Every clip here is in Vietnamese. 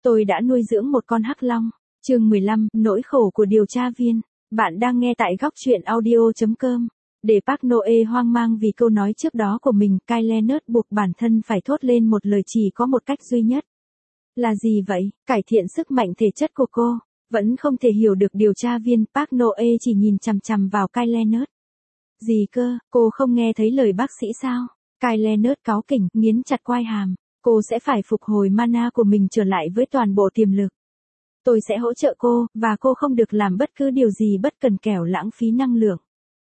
Tôi đã nuôi dưỡng một con hắc long. Chương 15, nỗi khổ của điều tra viên. Bạn đang nghe tại góc truyện audio.com. Để Park Noe hoang mang vì câu nói trước đó của mình, Kyle Leonard buộc bản thân phải thốt lên một lời chỉ có một cách duy nhất. Là gì vậy? Cải thiện sức mạnh thể chất của cô. Vẫn không thể hiểu được điều tra viên Park Noe chỉ nhìn chằm chằm vào Kyle Leonard. Gì cơ, cô không nghe thấy lời bác sĩ sao? Kyle Leonard cáu kỉnh, nghiến chặt quai hàm. Cô sẽ phải phục hồi mana của mình trở lại với toàn bộ tiềm lực. Tôi sẽ hỗ trợ cô, và cô không được làm bất cứ điều gì bất cần kẻo lãng phí năng lượng.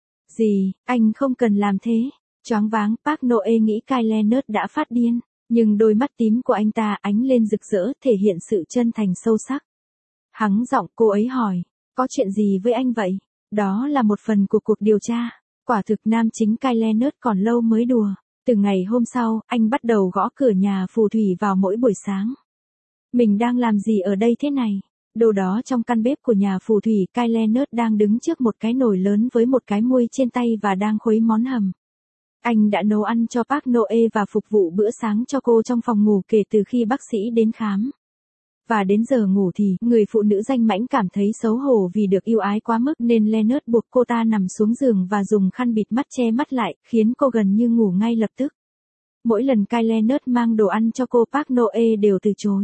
Gì, anh không cần làm thế. Choáng váng, Park Noe nghĩ Kyle Leonard đã phát điên. Nhưng đôi mắt tím của anh ta ánh lên rực rỡ, thể hiện sự chân thành sâu sắc. Hắng giọng, cô ấy hỏi, có chuyện gì với anh vậy? Đó là một phần của cuộc điều tra. Quả thực nam chính Kyle Leonard còn lâu mới đùa. Từ ngày hôm sau, anh bắt đầu gõ cửa nhà phù thủy vào mỗi buổi sáng. Mình đang làm gì ở đây thế này? Đâu đó trong căn bếp của nhà phù thủy, Kyle Leonard đang đứng trước một cái nồi lớn với một cái muôi trên tay và đang khuấy món hầm. Anh đã nấu ăn cho Park Noe và phục vụ bữa sáng cho cô trong phòng ngủ kể từ khi bác sĩ đến khám. Và đến giờ ngủ thì, người phụ nữ danh mãnh cảm thấy xấu hổ vì được yêu ái quá mức nên Leonard buộc cô ta nằm xuống giường và dùng khăn bịt mắt che mắt lại, khiến cô gần như ngủ ngay lập tức. Mỗi lần Kyle Leonard mang đồ ăn cho cô, Park Noe đều từ chối.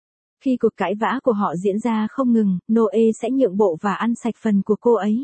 Khi cuộc cãi vã của họ diễn ra không ngừng, Noe sẽ nhượng bộ và ăn sạch phần của cô ấy.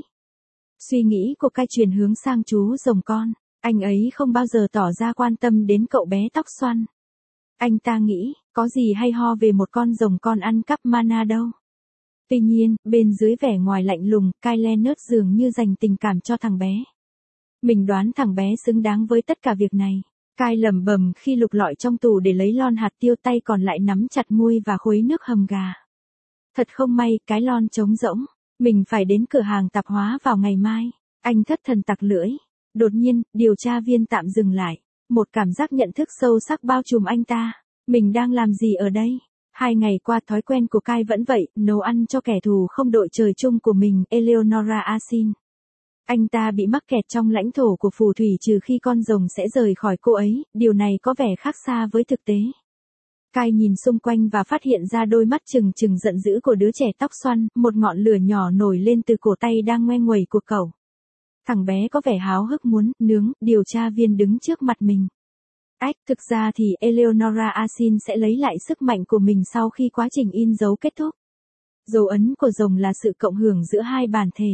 Suy nghĩ của Kyle chuyển hướng sang chú rồng con. Anh ấy không bao giờ tỏ ra quan tâm đến cậu bé tóc xoăn. Anh ta nghĩ, có gì hay ho về một con rồng con ăn cắp mana đâu. Tuy nhiên, bên dưới vẻ ngoài lạnh lùng, Kyle Leonard dường như dành tình cảm cho thằng bé. Mình đoán thằng bé xứng đáng với tất cả việc này. Kyle lẩm bẩm khi lục lọi trong tủ để lấy lon hạt tiêu, tay còn lại nắm chặt muôi và khuấy nước hầm gà. Thật không may, cái lon trống rỗng. Mình phải đến cửa hàng tạp hóa vào ngày mai. Anh thất thần tặc lưỡi. Đột nhiên, điều tra viên tạm dừng lại. Một cảm giác nhận thức sâu sắc bao trùm anh ta. Mình đang làm gì ở đây? 2 ngày qua thói quen của Kyle vẫn vậy, nấu ăn cho kẻ thù không đội trời chung của mình, Eleonora Asin. Anh ta bị mắc kẹt trong lãnh thổ của phù thủy trừ khi con rồng sẽ rời khỏi cô ấy, điều này có vẻ khác xa với thực tế. Kyle nhìn xung quanh và phát hiện ra đôi mắt trừng trừng giận dữ của đứa trẻ tóc xoăn, một ngọn lửa nhỏ nổi lên từ cổ tay đang ngoe nguẩy của cậu. Thằng bé có vẻ háo hức muốn nướng, điều tra viên đứng trước mặt mình. Thực ra thì Eleonora Asin sẽ lấy lại sức mạnh của mình sau khi quá trình in dấu kết thúc. Dấu ấn của rồng là sự cộng hưởng giữa hai bản thể.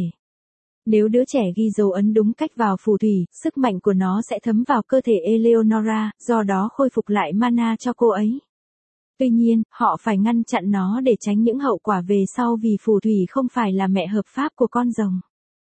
Nếu đứa trẻ ghi dấu ấn đúng cách vào phù thủy, sức mạnh của nó sẽ thấm vào cơ thể Eleonora, do đó khôi phục lại mana cho cô ấy. Tuy nhiên, họ phải ngăn chặn nó để tránh những hậu quả về sau vì phù thủy không phải là mẹ hợp pháp của con rồng.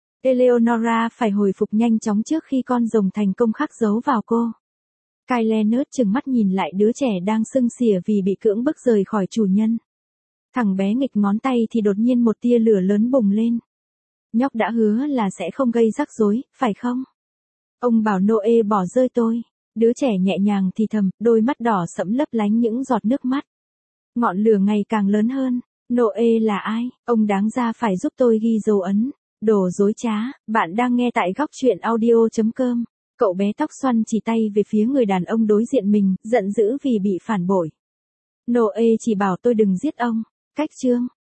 Eleonora phải hồi phục nhanh chóng trước khi con rồng thành công khắc dấu vào cô. Kyle Leonard trừng mắt nhìn lại đứa trẻ đang sưng xỉa vì bị cưỡng bức rời khỏi chủ nhân. Thằng bé nghịch ngón tay thì đột nhiên một tia lửa lớn bùng lên. Nhóc đã hứa là sẽ không gây rắc rối, phải không? Ông bảo Noe bỏ rơi tôi. Đứa trẻ nhẹ nhàng thì thầm, đôi mắt đỏ sẫm lấp lánh những giọt nước mắt. Ngọn lửa ngày càng lớn hơn. Noe là ai? Ông đáng ra phải giúp tôi ghi dấu ấn. Đồ dối trá, bạn đang nghe tại góc truyện audio.com. Cậu bé tóc xoăn chỉ tay về phía người đàn ông đối diện mình, giận dữ vì bị phản bội. Noe chỉ bảo tôi đừng giết ông. Cách chương.